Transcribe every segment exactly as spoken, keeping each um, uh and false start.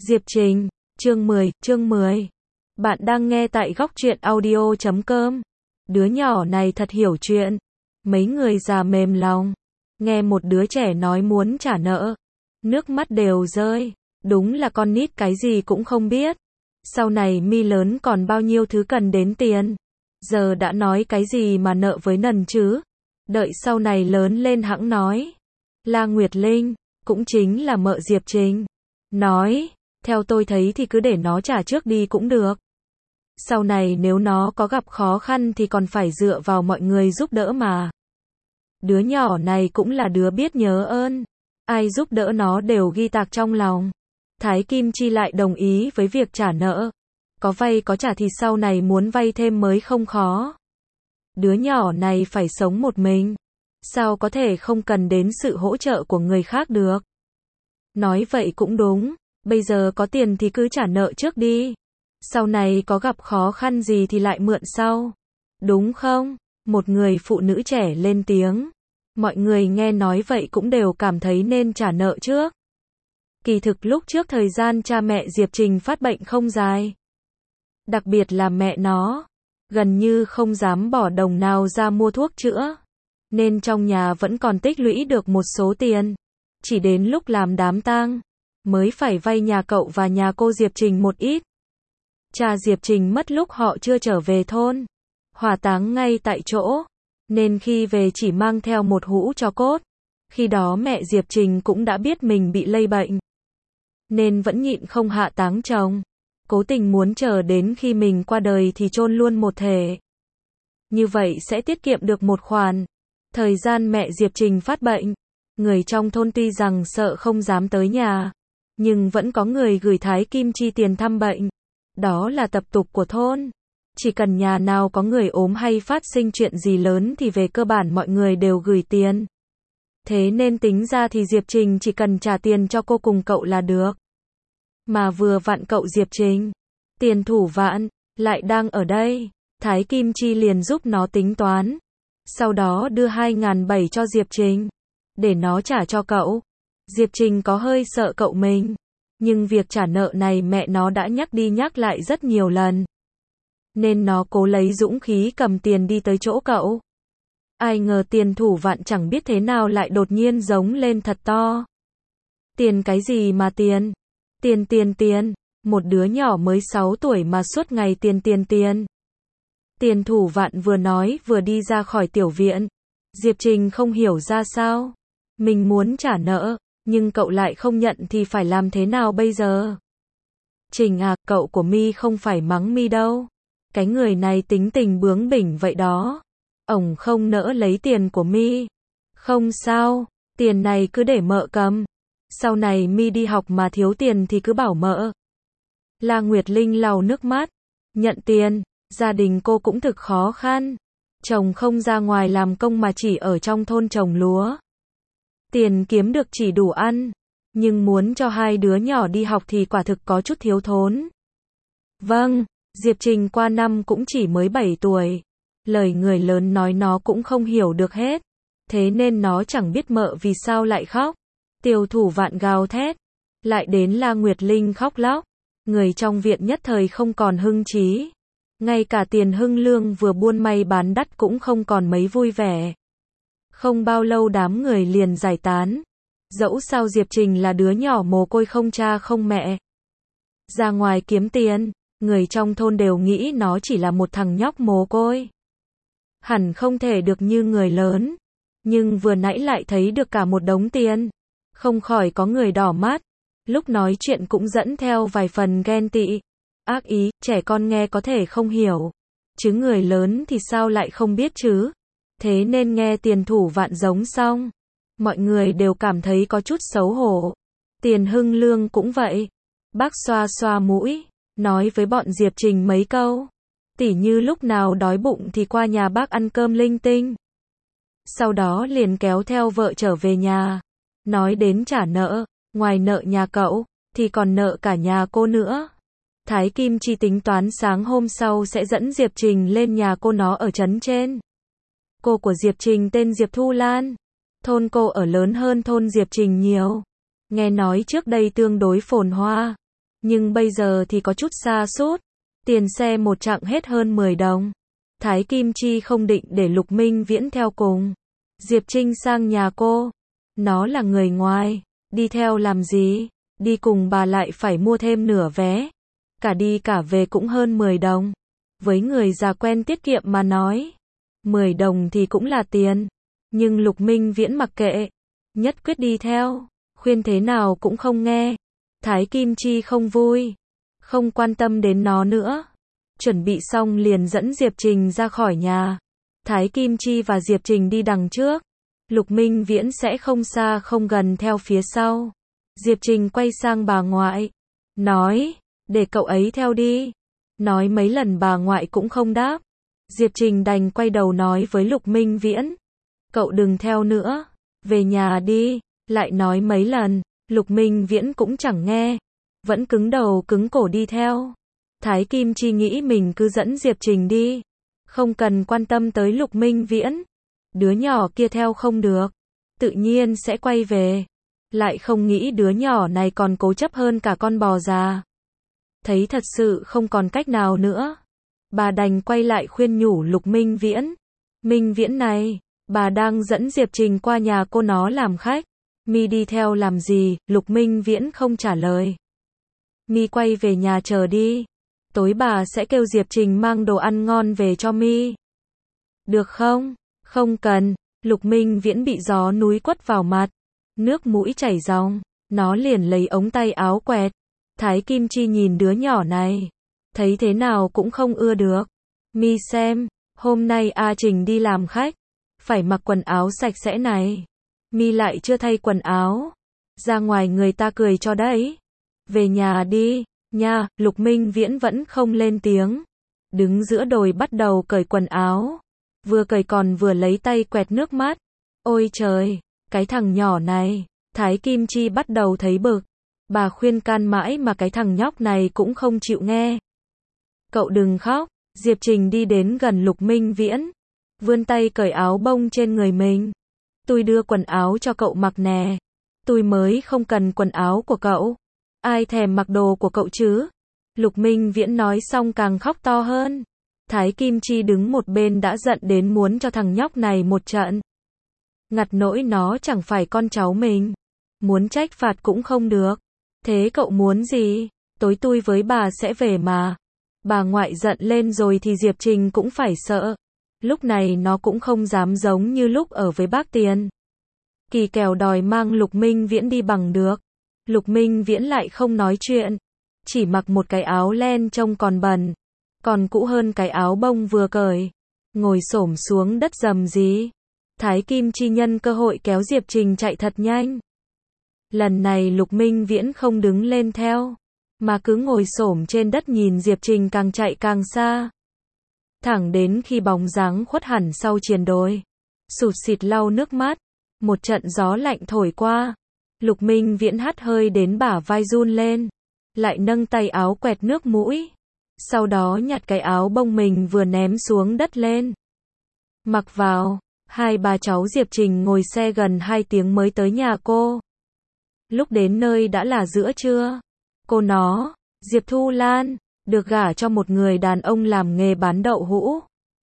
Diệp Trình, chương mười, chương mười. Bạn đang nghe tại góc truyện audio chấm com. Đứa nhỏ này thật hiểu chuyện. Mấy người già mềm lòng. Nghe một đứa trẻ nói muốn trả nợ. Nước mắt đều rơi. Đúng là con nít cái gì cũng không biết. Sau này mi lớn còn bao nhiêu thứ cần đến tiền. Giờ đã nói cái gì mà nợ với nần chứ. Đợi sau này lớn lên hẵng nói. La Nguyệt Linh, cũng chính là mợ Diệp Trình, nói, theo tôi thấy thì cứ để nó trả trước đi cũng được. Sau này nếu nó có gặp khó khăn thì còn phải dựa vào mọi người giúp đỡ mà. Đứa nhỏ này cũng là đứa biết nhớ ơn. Ai giúp đỡ nó đều ghi tạc trong lòng. Thái Kim Chi lại đồng ý với việc trả nợ. Có vay có trả thì sau này muốn vay thêm mới không khó. Đứa nhỏ này phải sống một mình. Sao có thể không cần đến sự hỗ trợ của người khác được? Nói vậy cũng đúng. Bây giờ có tiền thì cứ trả nợ trước đi. Sau này có gặp khó khăn gì thì lại mượn sau. Đúng không? Một người phụ nữ trẻ lên tiếng. Mọi người nghe nói vậy cũng đều cảm thấy nên trả nợ trước. Kỳ thực lúc trước thời gian cha mẹ Diệp Trình phát bệnh không dài. Đặc biệt là mẹ nó. Gần như không dám bỏ đồng nào ra mua thuốc chữa. Nên trong nhà vẫn còn tích lũy được một số tiền. Chỉ đến lúc làm đám tang, mới phải vay nhà cậu và nhà cô Diệp Trình một ít. Cha Diệp Trình mất lúc họ chưa trở về thôn. Hỏa táng ngay tại chỗ. Nên khi về chỉ mang theo một hũ tro cốt. Khi đó mẹ Diệp Trình cũng đã biết mình bị lây bệnh. Nên vẫn nhịn không hạ táng chồng. Cố tình muốn chờ đến khi mình qua đời thì chôn luôn một thể. Như vậy sẽ tiết kiệm được một khoản. Thời gian mẹ Diệp Trình phát bệnh, người trong thôn tuy rằng sợ không dám tới nhà, nhưng vẫn có người gửi Thái Kim Chi tiền thăm bệnh. Đó là tập tục của thôn. Chỉ cần nhà nào có người ốm hay phát sinh chuyện gì lớn thì về cơ bản mọi người đều gửi tiền. Thế nên tính ra thì Diệp Trình chỉ cần trả tiền cho cô cùng cậu là được. Mà vừa vặn cậu Diệp Trình, tiền thủ vạn, lại đang ở đây. Thái Kim Chi liền giúp nó tính toán. Sau đó đưa hai ngàn bảy cho Diệp Trình. Để nó trả cho cậu. Diệp Trình có hơi sợ cậu mình. Nhưng việc trả nợ này mẹ nó đã nhắc đi nhắc lại rất nhiều lần. Nên nó cố lấy dũng khí cầm tiền đi tới chỗ cậu. Ai ngờ tiền thủ vạn chẳng biết thế nào lại đột nhiên giống lên thật to. Tiền cái gì mà tiền? Tiền tiền tiền. Một đứa nhỏ mới sáu tuổi mà suốt ngày tiền tiền tiền. Tiền thủ vạn vừa nói vừa đi ra khỏi tiểu viện. Diệp Trình không hiểu ra sao. Mình muốn trả nợ, nhưng cậu lại không nhận thì phải làm thế nào bây giờ? Trình à, cậu của mi không phải mắng mi đâu. Cái người này tính tình bướng bỉnh vậy đó. Ổng không nỡ lấy tiền của mi. Không sao, tiền này cứ để mợ cầm. Sau này mi đi học mà thiếu tiền thì cứ bảo mợ. La Nguyệt Linh lau nước mắt. Nhận tiền. Gia đình cô cũng thực khó khăn. Chồng không ra ngoài làm công mà chỉ ở trong thôn trồng lúa. Tiền kiếm được chỉ đủ ăn. Nhưng muốn cho hai đứa nhỏ đi học thì quả thực có chút thiếu thốn. Vâng, Diệp Trình qua năm cũng chỉ mới bảy tuổi. Lời người lớn nói nó cũng không hiểu được hết. Thế nên nó chẳng biết mợ vì sao lại khóc. Tiêu thủ vạn gào thét. Lại đến La Nguyệt Linh khóc lóc. Người trong viện nhất thời không còn hưng trí. Ngay cả tiền hưng lương vừa buôn may bán đắt cũng không còn mấy vui vẻ. Không bao lâu đám người liền giải tán. Dẫu sao Diệp Trình là đứa nhỏ mồ côi không cha không mẹ. Ra ngoài kiếm tiền, người trong thôn đều nghĩ nó chỉ là một thằng nhóc mồ côi. Hẳn không thể được như người lớn. Nhưng vừa nãy lại thấy được cả một đống tiền. Không khỏi có người đỏ mắt. Lúc nói chuyện cũng dẫn theo vài phần ghen tị. Ác ý, trẻ con nghe có thể không hiểu. Chứ người lớn thì sao lại không biết chứ. Thế nên nghe tiền thủ vạn giống xong. Mọi người đều cảm thấy có chút xấu hổ. Tiền hưng lương cũng vậy. Bác xoa xoa mũi. Nói với bọn Diệp Trình mấy câu. Tỉ như lúc nào đói bụng thì qua nhà bác ăn cơm linh tinh. Sau đó liền kéo theo vợ trở về nhà. Nói đến trả nợ. Ngoài nợ nhà cậu, thì còn nợ cả nhà cô nữa. Thái Kim Chi tính toán sáng hôm sau sẽ dẫn Diệp Trình lên nhà cô nó ở trấn trên. Cô của Diệp Trình tên Diệp Thu Lan. Thôn cô ở lớn hơn thôn Diệp Trình nhiều. Nghe nói trước đây tương đối phồn hoa. Nhưng bây giờ thì có chút xa sút tiền xe một chặng hết hơn mười đồng. Thái Kim Chi không định để Lục Minh Viễn theo cùng. Diệp Trinh sang nhà cô. Nó là người ngoài, đi theo làm gì? Đi cùng bà lại phải mua thêm nửa vé. Cả đi cả về cũng hơn mười đồng. Với người già quen tiết kiệm mà nói, mười đồng thì cũng là tiền. Nhưng Lục Minh Viễn mặc kệ, nhất quyết đi theo, khuyên thế nào cũng không nghe. Thái Kim Chi không vui, không quan tâm đến nó nữa. Chuẩn bị xong liền dẫn Diệp Trình ra khỏi nhà. Thái Kim Chi và Diệp Trình đi đằng trước. Lục Minh Viễn sẽ không xa không gần theo phía sau. Diệp Trình quay sang bà ngoại, nói, để cậu ấy theo đi. Nói mấy lần bà ngoại cũng không đáp. Diệp Trình đành quay đầu nói với Lục Minh Viễn, cậu đừng theo nữa, về nhà đi. Lại nói mấy lần, Lục Minh Viễn cũng chẳng nghe, vẫn cứng đầu cứng cổ đi theo. Thái Kim Chi nghĩ mình cứ dẫn Diệp Trình đi, không cần quan tâm tới Lục Minh Viễn. Đứa nhỏ kia theo không được, tự nhiên sẽ quay về. Lại không nghĩ đứa nhỏ này còn cố chấp hơn cả con bò già. Thấy thật sự không còn cách nào nữa, bà đành quay lại khuyên nhủ Lục Minh Viễn. Minh Viễn này, bà đang dẫn Diệp Trình qua nhà cô nó làm khách. Mi đi theo làm gì? Lục Minh Viễn không trả lời. Mi quay về nhà chờ đi. Tối bà sẽ kêu Diệp Trình mang đồ ăn ngon về cho Mi. Được không? Không cần. Lục Minh Viễn bị gió núi quất vào mặt, nước mũi chảy ròng, nó liền lấy ống tay áo quẹt. Thái Kim Chi nhìn đứa nhỏ này, thấy thế nào cũng không ưa được. Mi xem, hôm nay A Trình đi làm khách, phải mặc quần áo sạch sẽ này. Mi lại chưa thay quần áo, ra ngoài người ta cười cho đấy. Về nhà đi, nha. Lục Minh Viễn vẫn không lên tiếng, đứng giữa đồi bắt đầu cởi quần áo. Vừa cởi còn vừa lấy tay quẹt nước mắt. Ôi trời, cái thằng nhỏ này. Thái Kim Chi bắt đầu thấy bực. Bà khuyên can mãi mà cái thằng nhóc này cũng không chịu nghe. Cậu đừng khóc. Diệp Trình đi đến gần Lục Minh Viễn, vươn tay cởi áo bông trên người mình. Tôi đưa quần áo cho cậu mặc nè. Tôi mới không cần quần áo của cậu. Ai thèm mặc đồ của cậu chứ? Lục Minh Viễn nói xong càng khóc to hơn. Thái Kim Chi đứng một bên đã giận đến muốn cho thằng nhóc này một trận. Ngặt nỗi nó chẳng phải con cháu mình. Muốn trách phạt cũng không được. Thế cậu muốn gì? Tối tôi với bà sẽ về mà. Bà ngoại giận lên rồi thì Diệp Trình cũng phải sợ. Lúc này nó cũng không dám giống như lúc ở với bác Tiền. Kỳ kèo đòi mang Lục Minh Viễn đi bằng được. Lục Minh Viễn lại không nói chuyện. Chỉ mặc một cái áo len trông còn bẩn, còn cũ hơn cái áo bông vừa cởi. Ngồi xổm xuống đất rầm rì. Thái Kim Chi nhân cơ hội kéo Diệp Trình chạy thật nhanh. Lần này Lục Minh Viễn không đứng lên theo, mà cứ ngồi xổm trên đất nhìn Diệp Trình càng chạy càng xa. Thẳng đến khi bóng dáng khuất hẳn sau triền đồi. Sụt sịt lau nước mắt. Một trận gió lạnh thổi qua. Lục Minh Viễn hắt hơi đến bả vai run lên. Lại nâng tay áo quẹt nước mũi. Sau đó nhặt cái áo bông mình vừa ném xuống đất lên. Mặc vào. Hai bà cháu Diệp Trình ngồi xe gần hai tiếng mới tới nhà cô. Lúc đến nơi đã là giữa trưa. Cô nó, Diệp Thu Lan, được gả cho một người đàn ông làm nghề bán đậu hũ.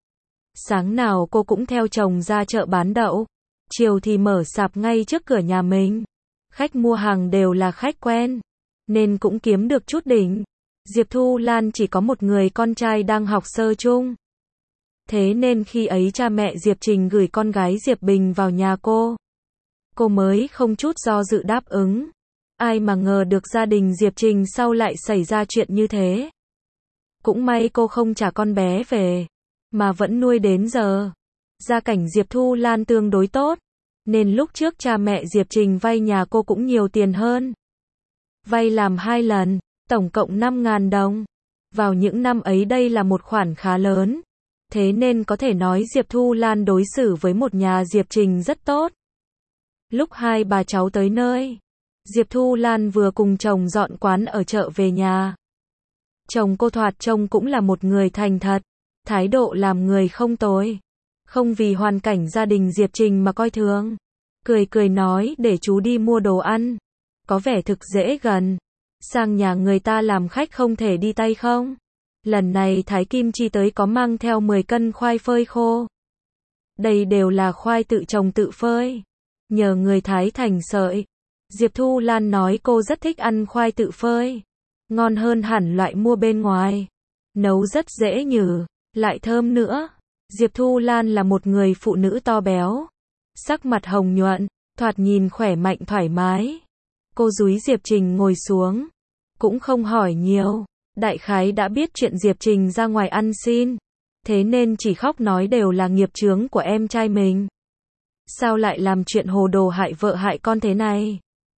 Sáng nào cô cũng theo chồng ra chợ bán đậu. Chiều thì mở sạp ngay trước cửa nhà mình. Khách mua hàng đều là khách quen, nên cũng kiếm được chút đỉnh. Diệp Thu Lan chỉ có một người con trai đang học sơ chung. Thế nên khi ấy cha mẹ Diệp Trình gửi con gái Diệp Bình vào nhà cô, cô mới không chút do dự đáp ứng. Ai mà ngờ được gia đình Diệp Trình sau lại xảy ra chuyện như thế. Cũng may cô không trả con bé về, mà vẫn nuôi đến giờ. Gia cảnh Diệp Thu Lan tương đối tốt, nên lúc trước cha mẹ Diệp Trình vay nhà cô cũng nhiều tiền hơn. Vay làm hai lần, tổng cộng năm nghìn đồng. Vào những năm ấy đây là một khoản khá lớn. Thế nên có thể nói Diệp Thu Lan đối xử với một nhà Diệp Trình rất tốt. Lúc hai bà cháu tới nơi, Diệp Thu Lan vừa cùng chồng dọn quán ở chợ về nhà. Chồng cô thoạt trông cũng là một người thành thật, thái độ làm người không tồi. Không vì hoàn cảnh gia đình Diệp Trình mà coi thường. Cười cười nói để chú đi mua đồ ăn. Có vẻ thực dễ gần. Sang nhà người ta làm khách không thể đi tay không? Lần này Thái Kim Chi tới có mang theo mười cân khoai phơi khô. Đây đều là khoai tự trồng tự phơi, nhờ người thái thành sợi. Diệp Thu Lan nói cô rất thích ăn khoai tự phơi, ngon hơn hẳn loại mua bên ngoài. Nấu rất dễ nhử, lại thơm nữa. Diệp Thu Lan là một người phụ nữ to béo, sắc mặt hồng nhuận, thoạt nhìn khỏe mạnh thoải mái. Cô dúi Diệp Trình ngồi xuống, cũng không hỏi nhiều, đại khái đã biết chuyện Diệp Trình ra ngoài ăn xin, thế nên chỉ khóc nói đều là nghiệp chướng của em trai mình. Sao lại làm chuyện hồ đồ hại vợ hại con thế này?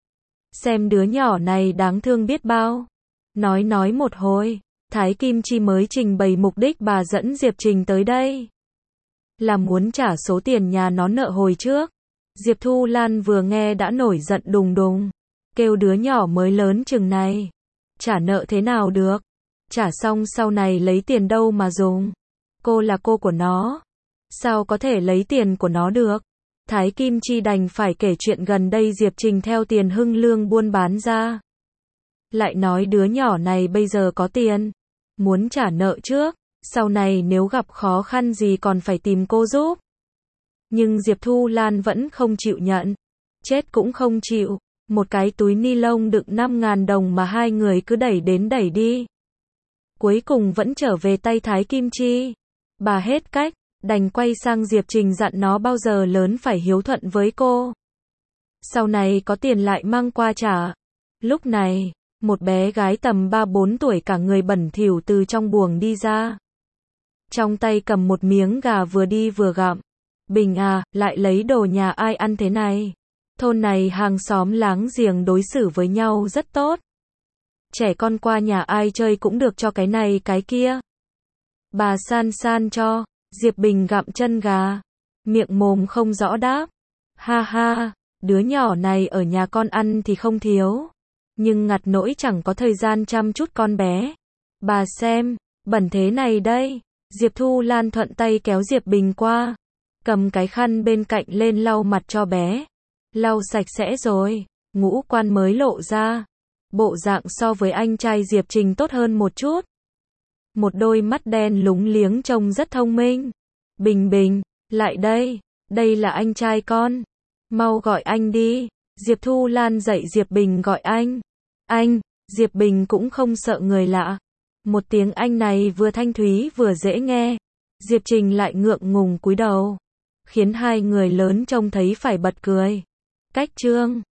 Xem đứa nhỏ này đáng thương biết bao. Nói nói một hồi, Thái Kim Chi mới trình bày mục đích bà dẫn Diệp Trình tới đây. Là muốn trả số tiền nhà nó nợ hồi trước. Diệp Thu Lan vừa nghe đã nổi giận đùng đùng, kêu đứa nhỏ mới lớn chừng này, trả nợ thế nào được? Trả xong sau này lấy tiền đâu mà dùng? Cô là cô của nó, sao có thể lấy tiền của nó được? Thái Kim Chi đành phải kể chuyện gần đây Diệp Trình theo tiền Hưng Lương buôn bán ra. Lại nói đứa nhỏ này bây giờ có tiền, muốn trả nợ trước, sau này nếu gặp khó khăn gì còn phải tìm cô giúp. Nhưng Diệp Thu Lan vẫn không chịu nhận, chết cũng không chịu. Một cái túi ni lông đựng năm ngàn đồng mà hai người cứ đẩy đến đẩy đi. Cuối cùng vẫn trở về tay Thái Kim Chi. Bà hết cách, đành quay sang Diệp Trình dặn nó bao giờ lớn phải hiếu thuận với cô. Sau này có tiền lại mang qua trả. Lúc này, một bé gái tầm ba bốn tuổi cả người bẩn thỉu từ trong buồng đi ra. Trong tay cầm một miếng gà vừa đi vừa gặm. Bình à, lại lấy đồ nhà ai ăn thế này? Thôn này hàng xóm láng giềng đối xử với nhau rất tốt. Trẻ con qua nhà ai chơi cũng được cho cái này cái kia. Bà san san cho. Diệp Bình gặm chân gà, miệng mồm không rõ đáp. Ha ha, đứa nhỏ này ở nhà con ăn thì không thiếu, nhưng ngặt nỗi chẳng có thời gian chăm chút con bé. Bà xem, bẩn thế này đây. Diệp Thu Lan thuận tay kéo Diệp Bình qua, cầm cái khăn bên cạnh lên lau mặt cho bé. Lau sạch sẽ rồi, ngũ quan mới lộ ra. Bộ dạng so với anh trai Diệp Trình tốt hơn một chút. Một đôi mắt đen lúng liếng trông rất thông minh. Bình Bình, lại đây, đây là anh trai con. Mau gọi anh đi. Diệp Thu Lan dạy Diệp Bình gọi anh. Anh, Diệp Bình cũng không sợ người lạ. Một tiếng anh này vừa thanh thúy vừa dễ nghe. Diệp Trình lại ngượng ngùng cúi đầu, khiến hai người lớn trông thấy phải bật cười. Cách chương